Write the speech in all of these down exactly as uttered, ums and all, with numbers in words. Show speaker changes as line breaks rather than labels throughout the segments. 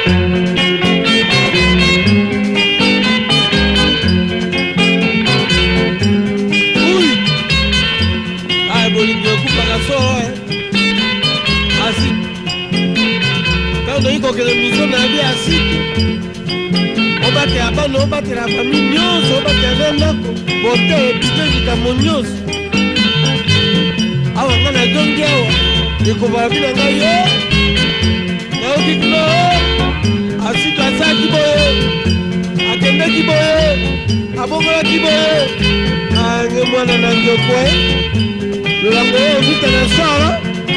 obatela famille nyonso obatela ndako bote bibengi kambo nyonso awa nga na dongi awa ekobala bina ngai yo nayoki kino asito asalaki boye akendeki boye abongolaki boye ange mwana na ngiokwe lolango oyo vita na swara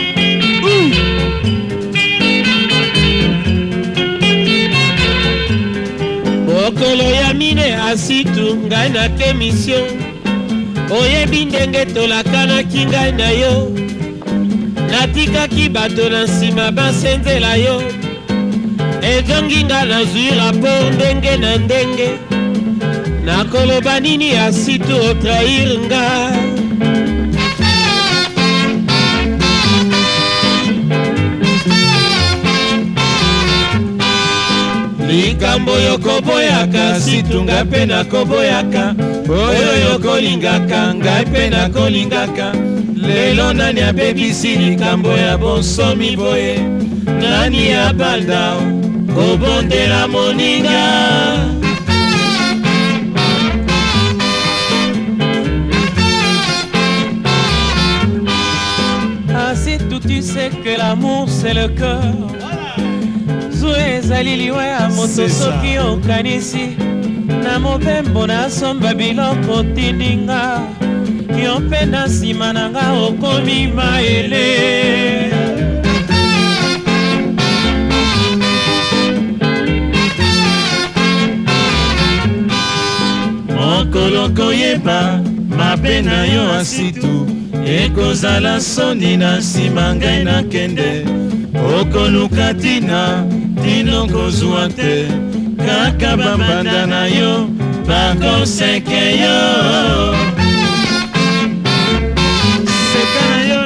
mokolo ya mine asitu ngai na kemisio oyebi ndenge tolakanaki ngai na yo natikaki bato na nsima basenzela yo ezongi nga nazwi rapor ndenge na ndenge nakoloba nini asitu otrahir nga likambo yokoboyaka situnga mpe nakoboyaka oyo yokolingaka ngai mpe nakolingaka lelo nani abebisi likambo ya bonsomi boye nani abanda kobondela moninga Asitu, tu sais que l'amour c'est le cœur ezali liwa ya moto soki okanisi na mobembo nasomba biloko tindinga yo mpe na nsima na nga okomi mayele mokolo koyeba mabe na yo asitu ekozala soni na nsima ngai nakende okoluka tina tino kozwa te kaka bambanda na yo bakoseke yo seka na yo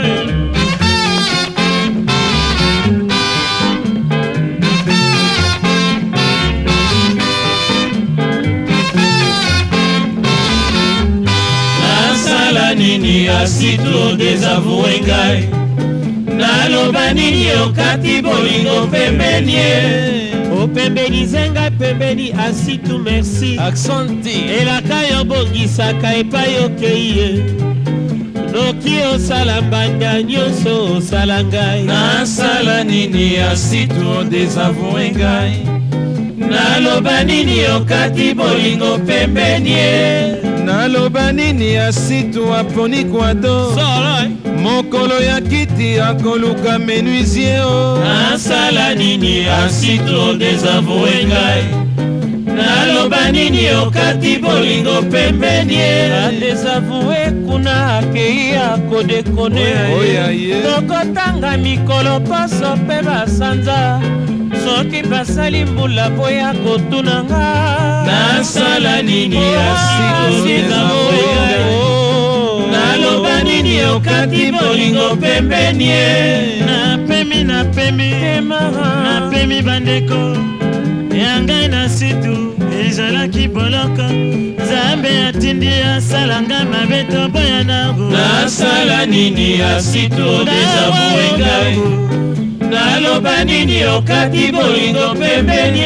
nasala nini asitu dezavue ngai naloba nini okati bolingo pembeni opembeni zenga pembeni asitu merci aksanti elaka yo bongisaka epai okei ye noki osala mbanda nyonso osala ngai nasala nini asitu odesavue ngai naloba nini okati bolingo pembeni naloba nini asitu aponi kwado mokolo ya kiti akoluka menuisier o nasala nini asitu desavue ngai naloba nini okati bolingo pembeni adesavue kuna akei akodekone tokotanga mikolo poso mpe basanza soki basali mbula po ya kotuna nga nasala nini asitu desavue ngai naloba nini okati bolingo pembeni napemi napemi napemi bandeko ya ngai na situ ezalaki boloko nzambe atindi asala ngai mabe toboya nango nasala nini asitu desavue ngai naloba nini okati bolingo pembeni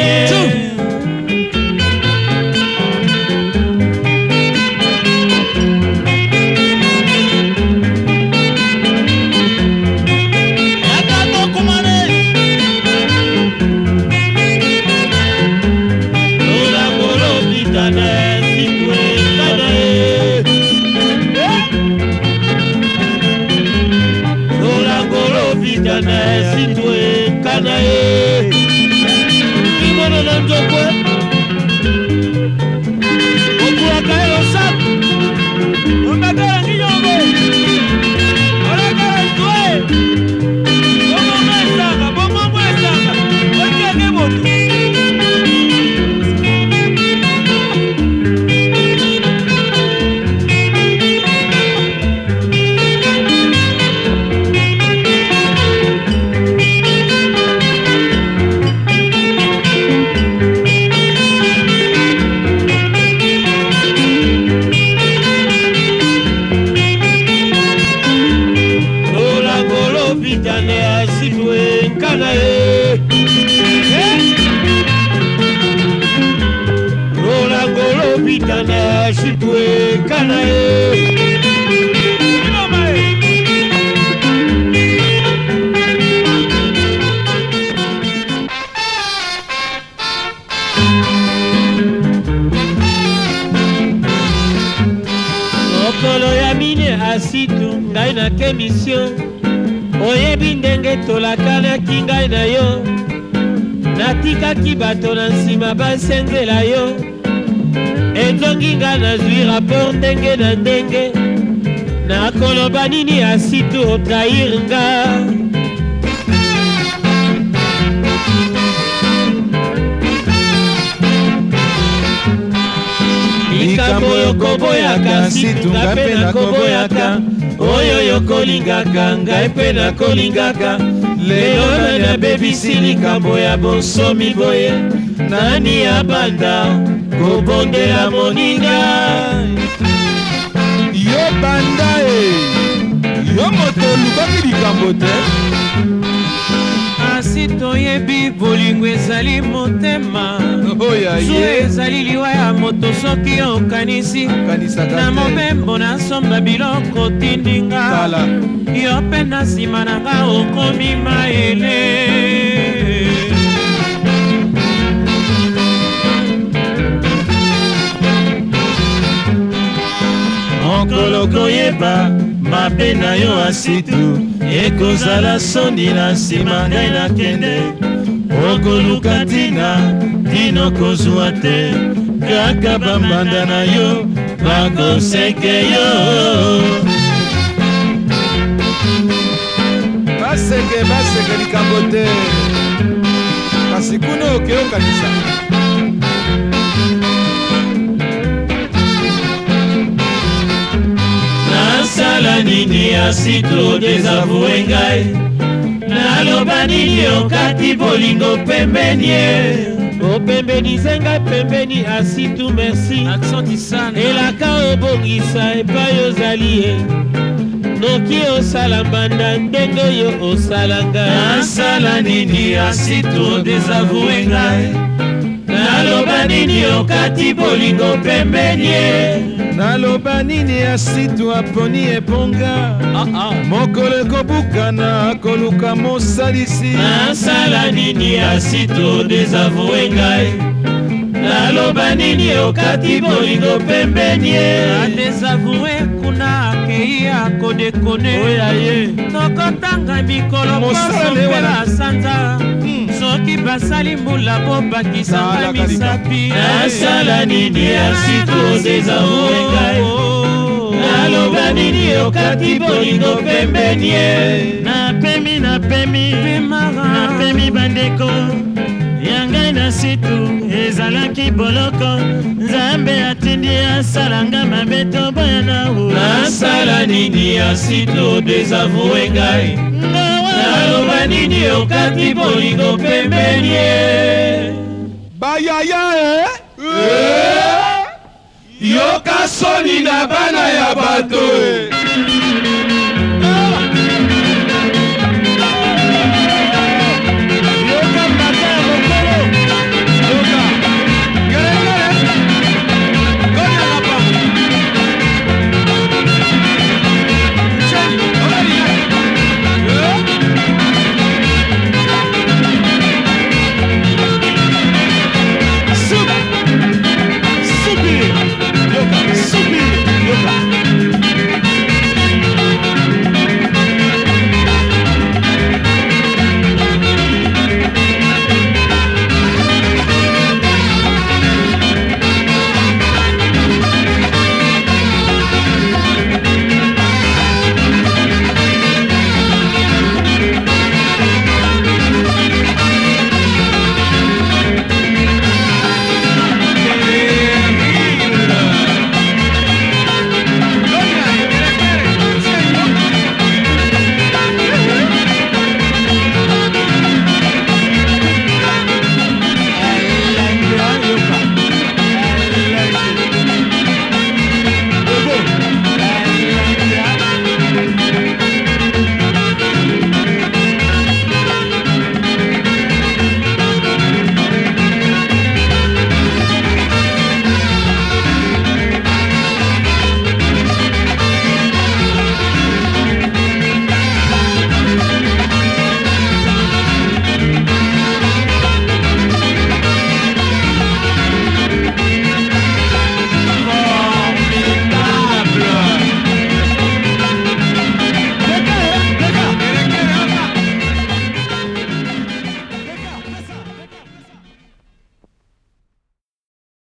Rolangolo bitana shitwe kana e. Mokolo ya mine asitu ngai na kemisio oyebi ndenge tolakanaki ngai na yo natikaki bato na nsima basengela yo ezongi ngai nazwi rapport ndenge na ndenge nakoloba nini asitu otrahir nga likambo yokoboyaka situ nga mpe nakoboyaka oyo yokolingaka ngai mpe nakolingaka lelo nani abebisi likambo ya bonsomi boye nani abanda kobondela moninga
yo banda e yo moto olukaki likambo te
asi toyebi bolingo ezali motema
oyaye
zu ezali liwa ya moto soki okanisi na mobembo nasomba biloko tindinga yo mpe na nsima na nga okomi mayele mokolo koyeba mabe na yo asitu ekozala soni na nsima ngai nakende okoluka ntina tino kozwa te kaka bambanda na yo bakoseke yo
baseke baseke likambo te kasi kuna okeyokanisa
nasala nini asitu desavue ngai naloba nini okati bolingo pembeni opembenize ngai pembeni asitu merci elaka obongisa epai ozali ye noki osala mbanda ndenge oyo osala ngai nasala nini asitu desavue ngai naloba nini okati bolingo pembeni
naloba nini asitu aponi eponga mokolo ekobukana akoluka mosalisi
nasala nini asitu desavue ngai naloba nini okati bolingo pembeni adesavue kuna akei akodekone oyaye tokotanga mikolo kosopela sanza soki basali mbula bo bakisaka misapi nasala nini asitu desavue ngai naloba nini okati bolingo pembeni napemi napemi napemi bandeko yangai na situ ezalaki boloko nzambe atindi asalanga mabe toboya na u nasala nini asitu desavue ngai naloba nini okati bolingo pembeni
bayaya e
yoka soni na bana ya bato